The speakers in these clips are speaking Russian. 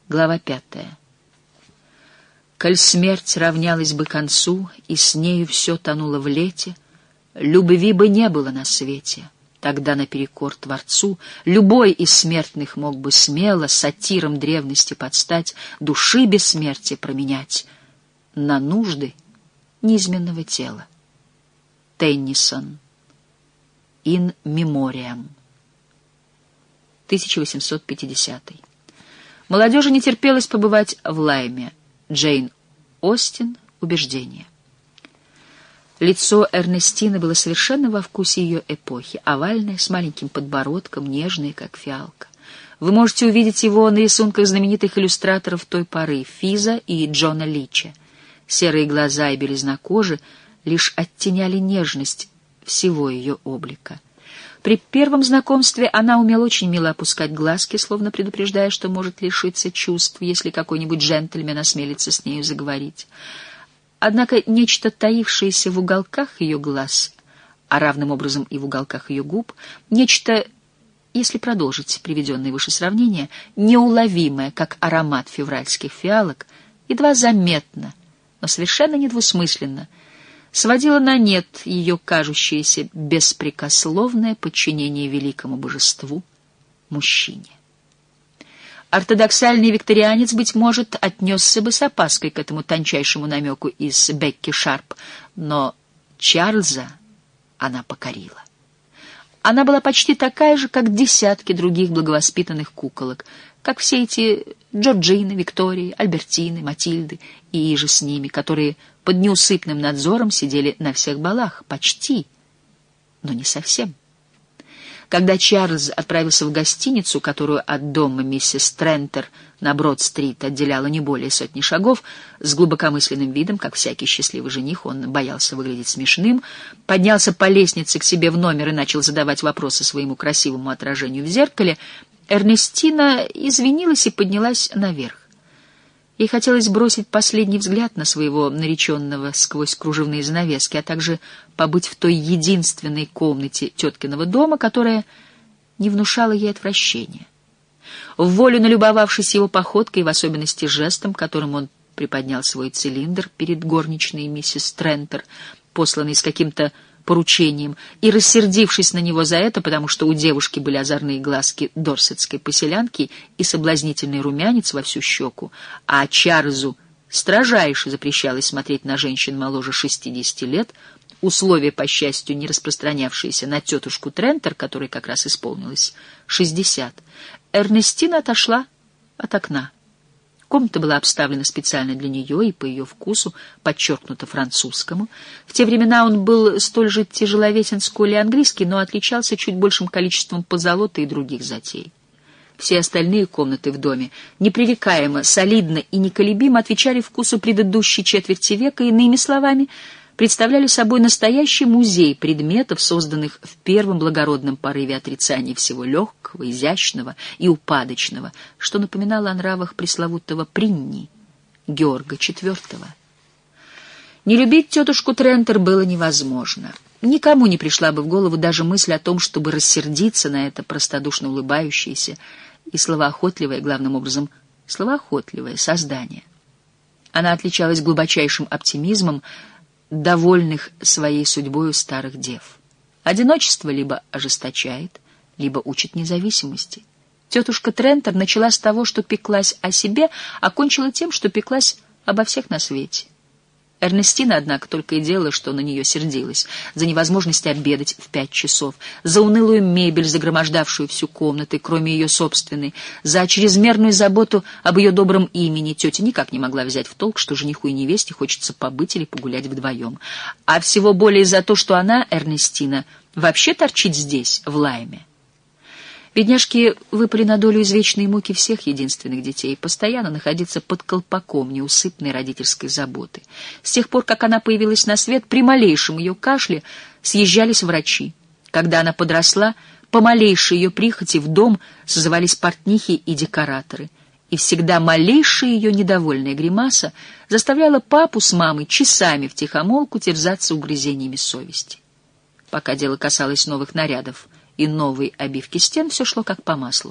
Глава 5. Коль смерть равнялась бы концу, и с нею все тонуло в лете, любви бы не было на свете. Тогда наперекор Творцу любой из смертных мог бы смело сатиром древности подстать, души бессмертия променять на нужды низменного тела. Теннисон. In Memoriam. 1850. Молодежи не терпелось побывать в Лайме. Джейн Остин. Убеждение. Лицо Эрнестины было совершенно во вкусе ее эпохи, овальное, с маленьким подбородком, нежное, как фиалка. Вы можете увидеть его на рисунках знаменитых иллюстраторов той поры — Физа и Джона Лича. Серые глаза и белизна кожи лишь оттеняли нежность всего ее облика. При первом знакомстве она умела очень мило опускать глазки, словно предупреждая, что может лишиться чувств, если какой-нибудь джентльмен осмелится с нею заговорить. Однако нечто, таившееся в уголках ее глаз, а равным образом и в уголках ее губ, нечто, если продолжить приведенное выше сравнение, неуловимое, как аромат февральских фиалок, едва заметно, но совершенно недвусмысленно, сводило на нет ее кажущееся беспрекословное подчинение великому божеству — мужчине. Ортодоксальный викторианец, быть может, отнесся бы с опаской к этому тончайшему намеку из Бекки Шарп, но Чарльза она покорила. Она была почти такая же, как десятки других благовоспитанных куколок, как все эти Джорджины, Виктории, Альбертины, Матильды и иже с ними, которые под неусыпным надзором сидели на всех балах, почти, но не совсем. Когда Чарльз отправился в гостиницу, которую от дома миссис Трентер на Брод-стрит отделяла не более 100 шагов, с глубокомысленным видом, как всякий счастливый жених, он боялся выглядеть смешным, поднялся по лестнице к себе в номер и начал задавать вопросы своему красивому отражению в зеркале, Эрнестина извинилась и поднялась наверх. Ей хотелось бросить последний взгляд на своего нареченного сквозь кружевные занавески, а также побыть в той единственной комнате теткиного дома, которая не внушала ей отвращения. Вволю налюбовавшись его походкой, в особенности жестом, которым он приподнял свой цилиндр перед горничной миссис Трентер, посланной с каким-то поручением, и рассердившись на него за это, потому что у девушки были озорные глазки дорсетской поселянки и соблазнительный румянец во всю щеку, а Чарльзу строжайше запрещалось смотреть на женщин моложе 60 лет, условия, по счастью, не распространявшиеся на тетушку Трентер, которой как раз исполнилось 60, Эрнестина отошла от окна. Комната была обставлена специально для нее и по ее вкусу подчеркнуто французскому. В те времена он был столь же тяжеловесен, сколь и английский, но отличался чуть большим количеством позолоты и других затей. Все остальные комнаты в доме непререкаемо, солидно и неколебимо отвечали вкусу предыдущей четверти века, иными словами, представляли собой настоящий музей предметов, созданных в первом благородном порыве отрицания всего легкого, изящного и упадочного, что напоминало о нравах пресловутого Принни, Георга IV. Не любить тетушку Трентер было невозможно. Никому не пришла бы в голову даже мысль о том, чтобы рассердиться на это простодушно улыбающееся и словоохотливое, главным образом, словоохотливое создание. Она отличалась глубочайшим оптимизмом довольных своей судьбою старых дев. Одиночество либо ожесточает, либо учит независимости. Тетушка Трентер начала с того, что пеклась о себе, а кончила тем, что пеклась обо всех на свете. Эрнестина, однако, только и делала, что на нее сердилась, за невозможность обедать в 5 часов, за унылую мебель, загромождавшую всю комнату, кроме ее собственной, за чрезмерную заботу об ее добром имени. Тетя никак не могла взять в толк, что жениху и невесте хочется побыть или погулять вдвоем. А всего более за то, что она, Эрнестина, вообще торчит здесь, в Лайме. Бедняжки выпали на долю извечной муки всех единственных детей, постоянно находиться под колпаком неусыпной родительской заботы. С тех пор, как она появилась на свет, при малейшем ее кашле съезжались врачи. Когда она подросла, по малейшей ее прихоти в дом созывались портнихи и декораторы. И всегда малейшая ее недовольная гримаса заставляла папу с мамой часами втихомолку терзаться угрызениями совести. Пока дело касалось новых нарядов и новой обивки стен, все шло как по маслу.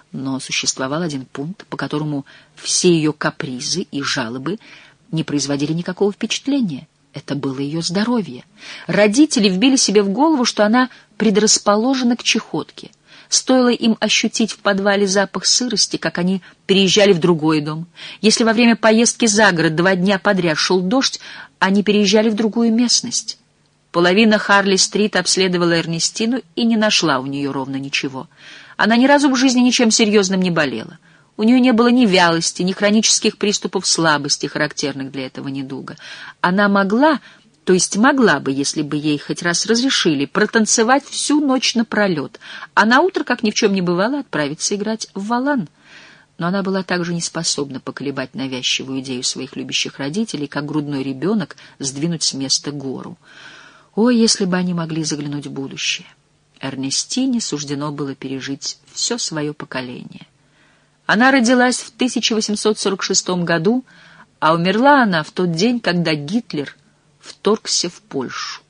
Но существовал один пункт, по которому все ее капризы и жалобы не производили никакого впечатления. Это было ее здоровье. Родители вбили себе в голову, что она предрасположена к чахотке. Стоило им ощутить в подвале запах сырости, как они переезжали в другой дом. Если во время поездки за город 2 дня подряд шел дождь, они переезжали в другую местность. Половина Харли-стрит обследовала Эрнестину и не нашла у нее ровно ничего. Она ни разу в жизни ничем серьезным не болела. У нее не было ни вялости, ни хронических приступов слабости, характерных для этого недуга. Она могла, то есть могла бы, если бы ей хоть раз разрешили, протанцевать всю ночь напролет, а наутро, как ни в чем не бывало, отправиться играть в валан. Но она была также не способна поколебать навязчивую идею своих любящих родителей, как грудной ребенок сдвинуть с места гору. Ой, если бы они могли заглянуть в будущее! Эрнестине суждено было пережить все свое поколение. Она родилась в 1846 году, а умерла она в тот день, когда Гитлер вторгся в Польшу.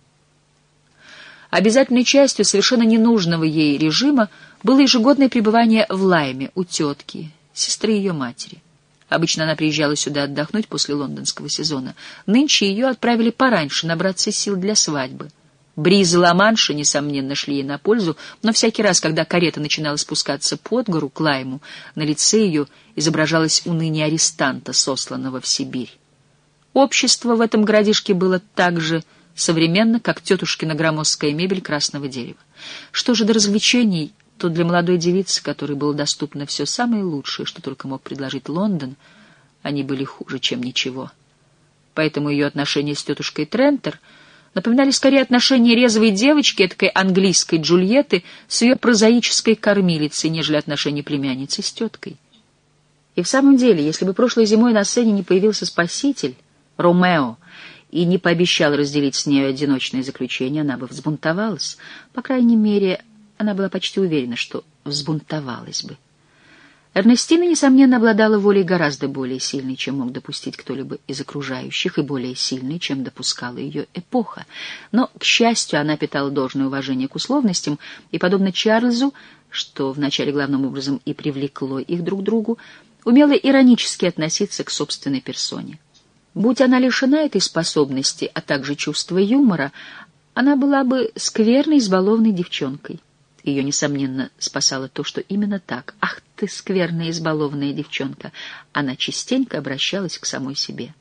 Обязательной частью совершенно ненужного ей режима было ежегодное пребывание в Лайме у тетки, сестры ее матери. Обычно она приезжала сюда отдохнуть после лондонского сезона. Нынче ее отправили пораньше набраться сил для свадьбы. Бризы Ла-Манша, несомненно, шли ей на пользу, но всякий раз, когда карета начинала спускаться под гору к Лайму, на лице ее изображалось уныние арестанта, сосланного в Сибирь. Общество в этом городишке было так же современно, как тетушкина громоздкая мебель красного дерева. Что же до развлечений, то для молодой девицы, которой было доступно все самое лучшее, что только мог предложить Лондон, они были хуже, чем ничего. Поэтому ее отношения с тетушкой Трентер напоминали скорее отношения резвой девочки, эдакой английской Джульетты, с ее прозаической кормилицей, нежели отношения племянницы с теткой. И в самом деле, если бы прошлой зимой на сцене не появился спаситель, Ромео, и не пообещал разделить с нею одиночное заключение, она бы взбунтовалась. По крайней мере, она была почти уверена, что взбунтовалась бы. Эрнестина, несомненно, обладала волей гораздо более сильной, чем мог допустить кто-либо из окружающих, и более сильной, чем допускала ее эпоха. Но, к счастью, она питала должное уважение к условностям, и, подобно Чарльзу, что вначале главным образом и привлекло их друг к другу, умела иронически относиться к собственной персоне. Будь она лишена этой способности, а также чувства юмора, она была бы скверной, избалованной девчонкой. Ее, несомненно, спасало то, что именно так. «Ах ты, скверная, избалованная девчонка!» Она частенько обращалась к самой себе.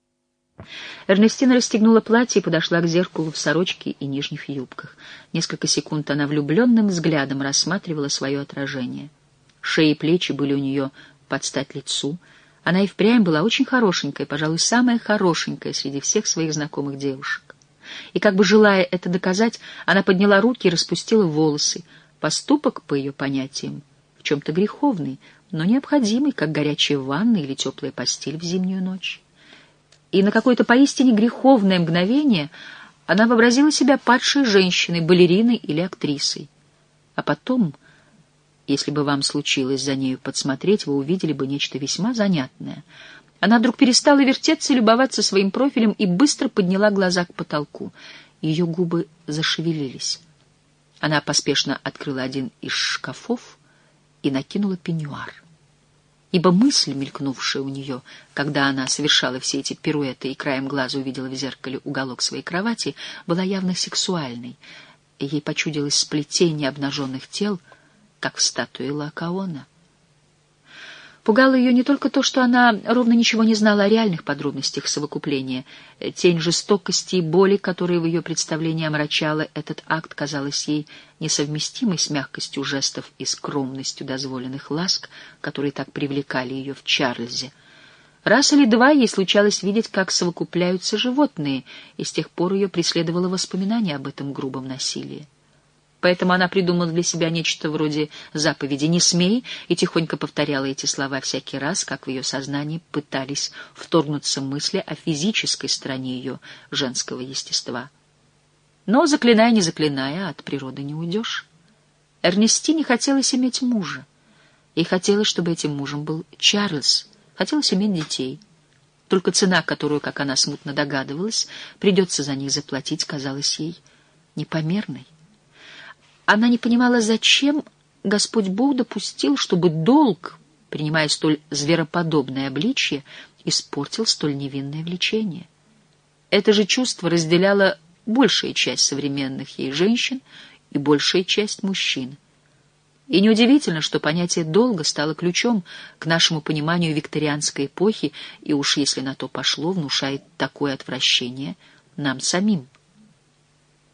Эрнестина расстегнула платье и подошла к зеркалу в сорочке и нижних юбках. Несколько секунд она влюбленным взглядом рассматривала свое отражение. Шея и плечи были у нее под стать лицу. Она и впрямь была очень хорошенькая, пожалуй, самая хорошенькая среди всех своих знакомых девушек. И как бы желая это доказать, она подняла руки и распустила волосы. Поступок, по ее понятиям, в чем-то греховный, но необходимый, как горячая ванна или теплая постель в зимнюю ночь. И на какое-то поистине греховное мгновение она вообразила себя падшей женщиной, балериной или актрисой. А потом, если бы вам случилось за нею подсмотреть, вы увидели бы нечто весьма занятное. Она вдруг перестала вертеться и любоваться своим профилем и быстро подняла глаза к потолку. Ее губы зашевелились. Она поспешно открыла один из шкафов и накинула пеньюар. Ибо мысль, мелькнувшая у нее, когда она совершала все эти пируэты и краем глаза увидела в зеркале уголок своей кровати, была явно сексуальной. И ей почудилось сплетение обнаженных тел, как в статуе Лаокоона. Пугало ее не только то, что она ровно ничего не знала о реальных подробностях совокупления. Тень жестокости и боли, которая в ее представлении омрачала этот акт, казалась ей несовместимой с мягкостью жестов и скромностью дозволенных ласк, которые так привлекали ее в Чарльзе. Раз или два ей случалось видеть, как совокупляются животные, и с тех пор ее преследовало воспоминание об этом грубом насилии. Поэтому она придумала для себя нечто вроде заповеди «Не смей» и тихонько повторяла эти слова всякий раз, как в ее сознании пытались вторгнуться мысли о физической стороне ее женского естества. Но, заклиная, не заклиная, от природы не уйдешь. Эрнестине хотелось иметь мужа. Ей хотелось, чтобы этим мужем был Чарльз. Хотелось иметь детей. Только цена, которую, как она смутно догадывалась, придется за них заплатить, казалась ей непомерной. Она не понимала, зачем Господь Бог допустил, чтобы долг, принимая столь звероподобное обличье, испортил столь невинное влечение. Это же чувство разделяла большая часть современных ей женщин и большая часть мужчин. И неудивительно, что понятие долга стало ключом к нашему пониманию викторианской эпохи и уж если на то пошло, внушает такое отвращение нам самим.